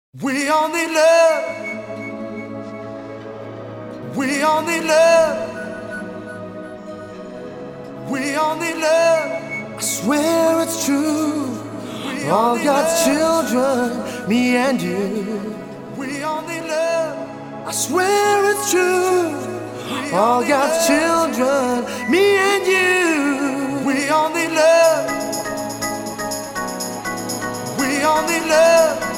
We all need love. We all need love. We all need love. I swear it's true. All God's children, me and you. We all need love. I swear it's true. All God's children, me and you. We all need love. We all need love.